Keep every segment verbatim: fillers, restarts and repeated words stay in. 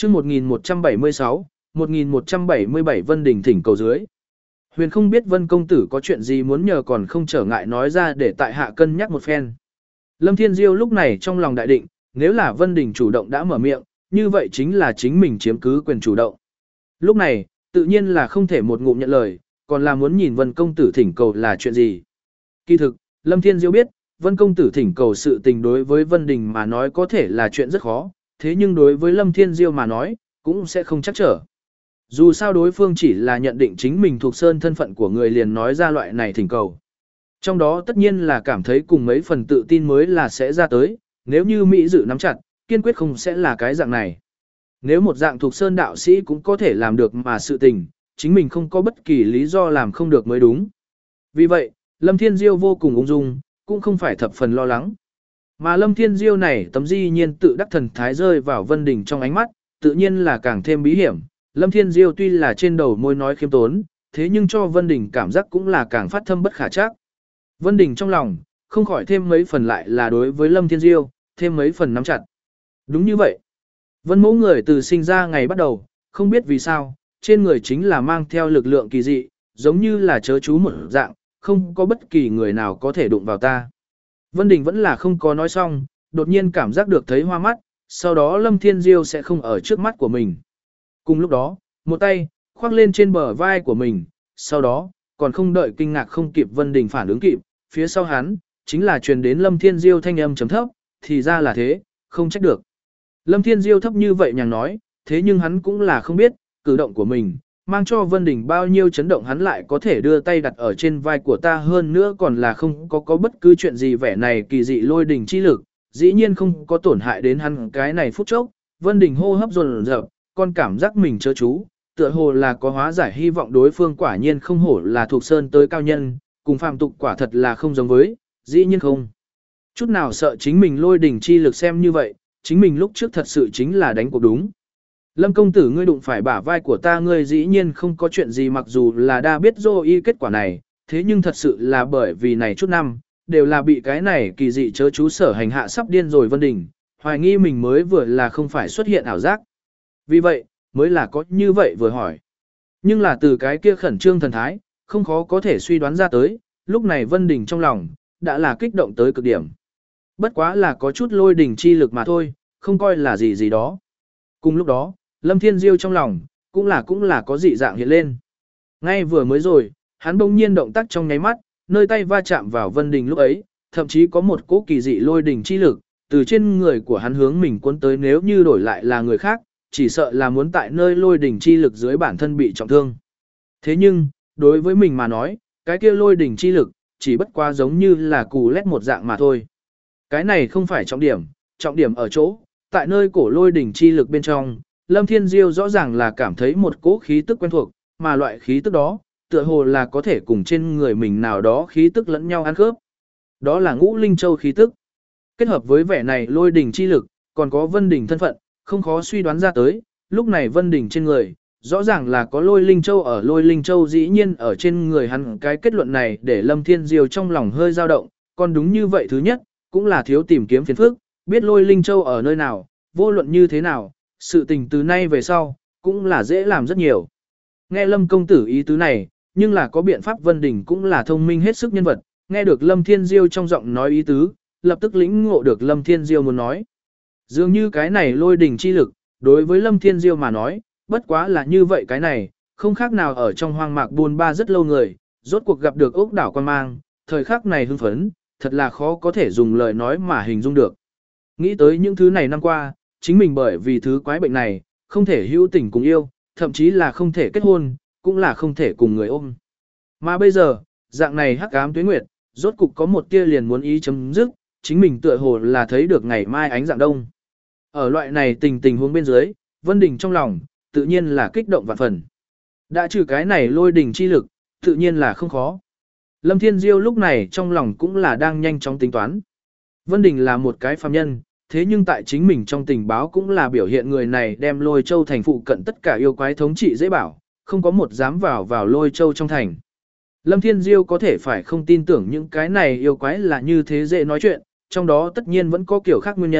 chương một nghìn một trăm bảy mươi sáu, một nghìn một trăm bảy mươi bảy Vân Đình thỉnh cầu dưới. Huyền không biết Vân công tử có chuyện gì muốn nhờ còn không trở ngại nói ra để tại hạ cân nhắc một phen. Lâm Thiên Diêu lúc này trong lòng đại định, nếu là Vân Đình chủ động đã mở miệng, như vậy chính là chính mình chiếm cứ quyền chủ động. Lúc này, tự nhiên là không thể một ngụm nhận lời, còn là muốn nhìn Vân công tử thỉnh cầu là chuyện gì. Kỳ thực, Lâm Thiên Diêu biết, Vân công tử thỉnh cầu sự tình đối với Vân Đình mà nói có thể là chuyện rất khó, thế nhưng đối với Lâm Thiên Diêu mà nói, cũng sẽ không chắc trở. Dù sao đối phương chỉ là nhận định chính mình thuộc sơn thân phận của người liền nói ra loại này thỉnh cầu. Trong đó tất nhiên là cảm thấy cùng mấy phần tự tin mới là sẽ ra tới, nếu như Mỹ dự nắm chặt, kiên quyết không sẽ là cái dạng này. Nếu một dạng thuộc sơn đạo sĩ cũng có thể làm được mà sự tình, chính mình không có bất kỳ lý do làm không được mới đúng. Vì vậy, Lâm Thiên Diêu vô cùng ung dung, cũng không phải thập phần lo lắng. Mà Lâm Thiên Diêu này tấm di nhiên tự đắc thần thái rơi vào Vân Đình trong ánh mắt, tự nhiên là càng thêm bí hiểm. Lâm Thiên Diêu tuy là trên đầu môi nói khiêm tốn, thế nhưng cho Vân Đình cảm giác cũng là càng phát thâm bất khả trắc. Vân Đình trong lòng, không khỏi thêm mấy phần lại là đối với Lâm Thiên Diêu, thêm mấy phần nắm chặt. Đúng như vậy. Vân mẫu người từ sinh ra ngày bắt đầu, không biết vì sao, trên người chính là mang theo lực lượng kỳ dị, giống như là chớ chú một dạng, không có bất kỳ người nào có thể đụng vào ta. Vân Đình vẫn là không có nói xong, đột nhiên cảm giác được thấy hoa mắt, sau đó Lâm Thiên Diêu sẽ không ở trước mắt của mình. Cùng lúc đó, một tay, khoác lên trên bờ vai của mình, sau đó, còn không đợi kinh ngạc không kịp Vân Đình phản ứng kịp, phía sau hắn, chính là truyền đến Lâm Thiên Diêu thanh âm chấm thấp, thì ra là thế, không trách được. Lâm Thiên Diêu thấp như vậy nhàng nói, thế nhưng hắn cũng là không biết, cử động của mình, mang cho Vân Đình bao nhiêu chấn động hắn lại có thể đưa tay đặt ở trên vai của ta hơn nữa còn là không có có bất cứ chuyện gì vẻ này kỳ dị lôi đình chi lực, dĩ nhiên không có tổn hại đến hắn cái này phút chốc, Vân Đình hô hấp dồn dập, con cảm giác mình chớ chú, tựa hồ là có hóa giải hy vọng đối phương quả nhiên không hổ là thuộc sơn tới cao nhân, cùng phàm tục quả thật là không giống với, dĩ nhiên không. Chút nào sợ chính mình lôi đình chi lực xem như vậy, chính mình lúc trước thật sự chính là đánh cuộc đúng. Lâm công tử ngươi đụng phải bả vai của ta ngươi dĩ nhiên không có chuyện gì mặc dù là đã biết dô y kết quả này, thế nhưng thật sự là bởi vì này chút năm, đều là bị cái này kỳ dị chớ chú sở hành hạ sắp điên rồi Vân Đình, hoài nghi mình mới vừa là không phải xuất hiện ảo giác. Vì vậy, mới là có như vậy vừa hỏi. Nhưng là từ cái kia khẩn trương thần thái, không khó có thể suy đoán ra tới, lúc này Vân Đình trong lòng, đã là kích động tới cực điểm. Bất quá là có chút lôi đình chi lực mà thôi, không coi là gì gì đó. Cùng lúc đó, Lâm Thiên Diêu trong lòng, cũng là cũng là có dị dạng hiện lên. Ngay vừa mới rồi, hắn bỗng nhiên động tác trong nháy mắt, nơi tay va chạm vào Vân Đình lúc ấy, thậm chí có một cỗ kỳ dị lôi đình chi lực, từ trên người của hắn hướng mình cuốn tới nếu như đổi lại là người khác, chỉ sợ là muốn tại nơi lôi đình chi lực dưới bản thân bị trọng thương. Thế nhưng, đối với mình mà nói, cái kia lôi đình chi lực, chỉ bất quá giống như là cù lét một dạng mà thôi. Cái này không phải trọng điểm, trọng điểm ở chỗ, tại nơi cổ lôi đỉnh chi lực bên trong, Lâm Thiên Diêu rõ ràng là cảm thấy một cỗ khí tức quen thuộc, mà loại khí tức đó, tựa hồ là có thể cùng trên người mình nào đó khí tức lẫn nhau ăn khớp. Đó là ngũ linh châu khí tức. Kết hợp với vẻ này lôi đỉnh chi lực, còn có Vân Đình thân phận, không khó suy đoán ra tới, lúc này Vân Đình trên người, rõ ràng là có lôi linh châu ở lôi linh châu dĩ nhiên ở trên người hắn cái kết luận này để Lâm Thiên Diêu trong lòng hơi dao động, còn đúng như vậy thứ nhất, cũng là thiếu tìm kiếm phiền phức, biết lôi linh châu ở nơi nào, vô luận như thế nào, sự tình từ nay về sau, cũng là dễ làm rất nhiều. Nghe Lâm công tử ý tứ này, nhưng là có biện pháp Vân Đình cũng là thông minh hết sức nhân vật, nghe được Lâm Thiên Diêu trong giọng nói ý tứ, lập tức lĩnh ngộ được Lâm Thiên Diêu muốn nói. Dường như cái này lôi đình chi lực, đối với Lâm Thiên Diêu mà nói, bất quá là như vậy cái này, không khác nào ở trong hoang mạc buồn ba rất lâu người, rốt cuộc gặp được ốc đảo quan mang, thời khắc này hưng phấn, thật là khó có thể dùng lời nói mà hình dung được. Nghĩ tới những thứ này năm qua, chính mình bởi vì thứ quái bệnh này, không thể hữu tình cùng yêu, thậm chí là không thể kết hôn, cũng là không thể cùng người ôm. Mà bây giờ, dạng này hắc ám tuế nguyệt, rốt cục có một tia liền muốn ý chấm dứt, chính mình tựa hồ là thấy được ngày mai ánh dạng đông. Ở loại này tình tình huống bên dưới, Vân Đình trong lòng, tự nhiên là kích động vạn phần. Đã trừ cái này lôi đình chi lực, tự nhiên là không khó. Lâm Thiên Diêu lúc này trong lòng cũng là đang nhanh chóng tính toán. Vân Đình là một cái phàm nhân, thế nhưng tại chính mình trong tình báo cũng là biểu hiện người này đem lôi châu thành phụ cận tất cả yêu quái thống trị dễ bảo, không có một dám vào vào lôi châu trong thành. Lâm Thiên Diêu có thể phải không tin tưởng những cái này yêu quái là như thế dễ nói chuyện, trong đó tất nhiên vẫn có kiểu khác nguyên nhân,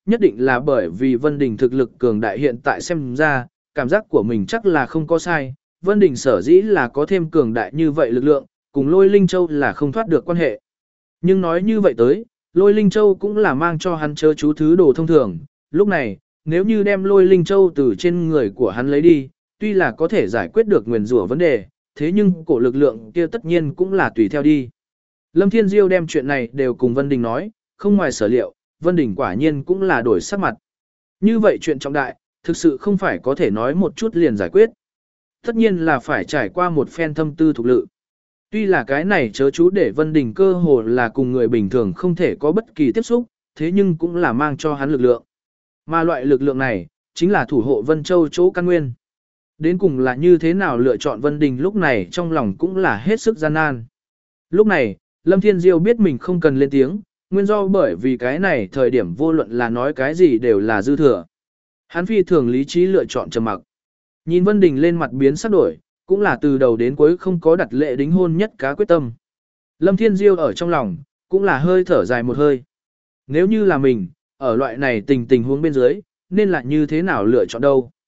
nhất định là bởi vì Vân Đình thực lực cường đại hiện tại xem ra, cảm giác của mình chắc là không có sai. Vân Đình sở dĩ là có thêm cường đại như vậy lực lượng, cùng Lôi Linh Châu là không thoát được quan hệ. Nhưng nói như vậy tới, Lôi Linh Châu cũng là mang cho hắn chớ chú thứ đồ thông thường. Lúc này, nếu như đem Lôi Linh Châu từ trên người của hắn lấy đi, tuy là có thể giải quyết được nguyền rủa vấn đề, thế nhưng cổ lực lượng kia tất nhiên cũng là tùy theo đi. Lâm Thiên Diêu đem chuyện này đều cùng Vân Đình nói, không ngoài sở liệu, Vân Đình quả nhiên cũng là đổi sắc mặt. Như vậy chuyện trọng đại, thực sự không phải có thể nói một chút liền giải quyết. Tất nhiên là phải trải qua một phen thâm tư thuộc lự. Tuy là cái này chớ chú để Vân Đình cơ hồ là cùng người bình thường không thể có bất kỳ tiếp xúc, thế nhưng cũng là mang cho hắn lực lượng. Mà loại lực lượng này, chính là thủ hộ Vân Châu chỗ căn nguyên. Đến cùng là như thế nào lựa chọn Vân Đình lúc này trong lòng cũng là hết sức gian nan. Lúc này, Lâm Thiên Diêu biết mình không cần lên tiếng, nguyên do bởi vì cái này thời điểm vô luận là nói cái gì đều là dư thừa. Hắn phi thường lý trí lựa chọn trầm mặc. Nhìn Vân Đình lên mặt biến sắc đổi, cũng là từ đầu đến cuối không có đặt lệ đính hôn nhất cá quyết tâm. Lâm Thiên Diêu ở trong lòng, cũng là hơi thở dài một hơi. Nếu như là mình, ở loại này tình tình huống bên dưới, nên là như thế nào lựa chọn đâu.